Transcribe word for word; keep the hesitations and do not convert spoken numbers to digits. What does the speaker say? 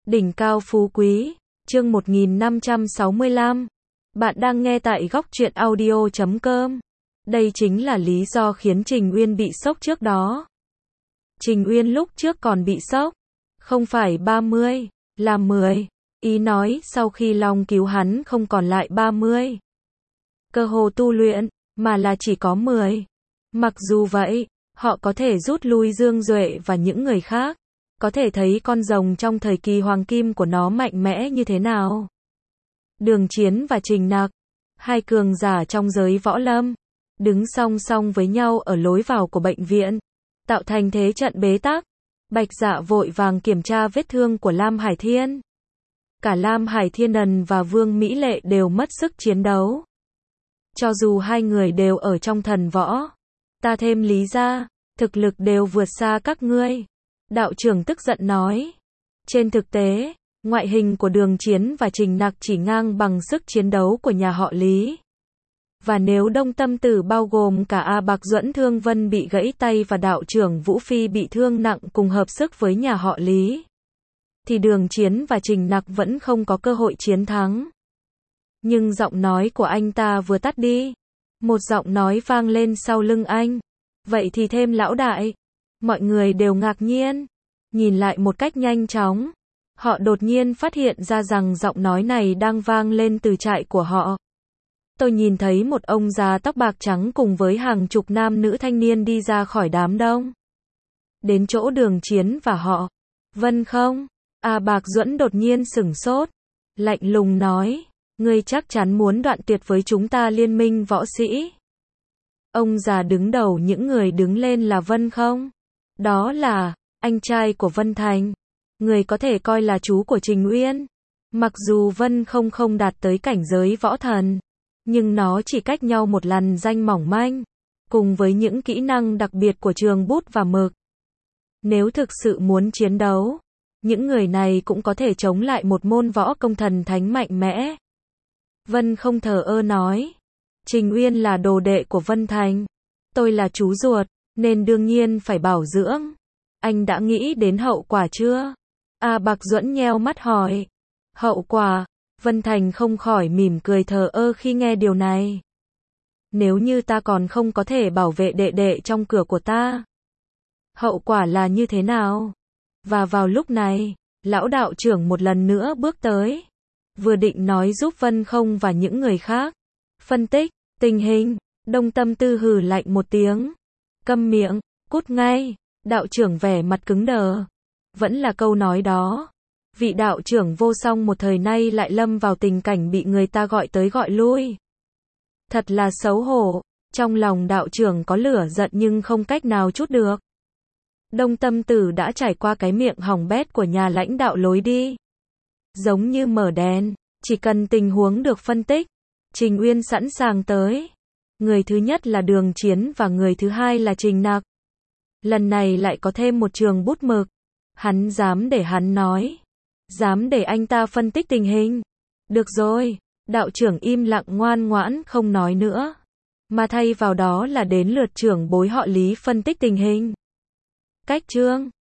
Đỉnh cao phú quý, chương một nghìn năm trăm sáu mươi lăm. Bạn đang nghe tại góc truyện audio chấm com. Đây chính là lý do khiến Trình Uyên bị sốc trước đó. Trình Uyên lúc trước còn bị sốc, không phải ba mươi, là mười. Ý nói sau khi Long cứu hắn không còn lại ba mươi cơ hồ tu luyện, mà là chỉ có mười. Mặc dù vậy, họ có thể rút lui Dương Duệ và những người khác. Có thể thấy con rồng trong thời kỳ hoàng kim của nó mạnh mẽ như thế nào. Đường Chiến và Trình Nặc, hai cường giả trong giới võ lâm, đứng song song với nhau ở lối vào của bệnh viện, tạo thành thế trận bế tắc. Bạch Dạ vội vàng kiểm tra vết thương của Lam Hải Thiên. Cả Lam Hải Thiên Ân và Vương Mỹ Lệ đều mất sức chiến đấu. Cho dù hai người đều ở trong thần võ, ta thêm Lý gia, thực lực đều vượt xa các ngươi. Đạo trưởng tức giận nói. Trên thực tế, ngoại hình của Đường Chiến và Trình Nặc chỉ ngang bằng sức chiến đấu của nhà họ Lý. Và nếu Đông Tâm Tử bao gồm cả A Bạc Duẫn Thương Vân bị gãy tay và đạo trưởng Vũ Phi bị thương nặng cùng hợp sức với nhà họ Lý, thì Đường Chiến và Trình Nặc vẫn không có cơ hội chiến thắng. Nhưng giọng nói của anh ta vừa tắt đi, một giọng nói vang lên sau lưng anh. Vậy thì thêm lão đại. Mọi người đều ngạc nhiên, nhìn lại một cách nhanh chóng. Họ đột nhiên phát hiện ra rằng giọng nói này đang vang lên từ trại của họ. Tôi nhìn thấy một ông già tóc bạc trắng cùng với hàng chục nam nữ thanh niên đi ra khỏi đám đông. Đến chỗ Đường Chiến và họ. Vân không? A Bạc Duẫn đột nhiên sửng sốt, lạnh lùng nói, ngươi chắc chắn muốn đoạn tuyệt với chúng ta Liên minh võ sĩ. Ông già đứng đầu những người đứng lên là Vân không? Đó là anh trai của Vân Thành, người có thể coi là chú của Trình Uyên. Mặc dù Vân không không đạt tới cảnh giới võ thần, nhưng nó chỉ cách nhau một lằn ranh mỏng manh, cùng với những kỹ năng đặc biệt của trường bút và mực. Nếu thực sự muốn chiến đấu, những người này cũng có thể chống lại một môn võ công thần thánh mạnh mẽ. Vân không thờ ơ nói, Trình Uyên là đồ đệ của Vân Thành, tôi là chú ruột, nên đương nhiên phải bảo dưỡng. Anh đã nghĩ đến hậu quả chưa? A Bạc Duẫn nheo mắt hỏi. Hậu quả? Vân Thành không khỏi mỉm cười thờ ơ khi nghe điều này. Nếu như ta còn không có thể bảo vệ đệ đệ trong cửa của ta, hậu quả là như thế nào? Và vào lúc này, lão đạo trưởng một lần nữa bước tới, vừa định nói giúp Vân không và những người khác phân tích tình hình. Đông Tâm Tư hừ lạnh một tiếng. Câm miệng, cút ngay. Đạo trưởng vẻ mặt cứng đờ. Vẫn là câu nói đó. Vị đạo trưởng vô song một thời nay lại lâm vào tình cảnh bị người ta gọi tới gọi lui. Thật là xấu hổ. Trong lòng đạo trưởng có lửa giận nhưng không cách nào trút được. Đông Tâm Tử đã trải qua cái miệng hỏng bét của nhà lãnh đạo lối đi. Giống như mở đèn, chỉ cần tình huống được phân tích, Trình Uyên sẵn sàng tới. Người thứ nhất là Đường Chiến và người thứ hai là Trình Nặc. Lần này lại có thêm một trường bút mực. Hắn dám để hắn nói. Dám để anh ta phân tích tình hình. Được rồi, đạo trưởng im lặng ngoan ngoãn không nói nữa. Mà thay vào đó là đến lượt trưởng bối họ Lý phân tích tình hình. Cách chương.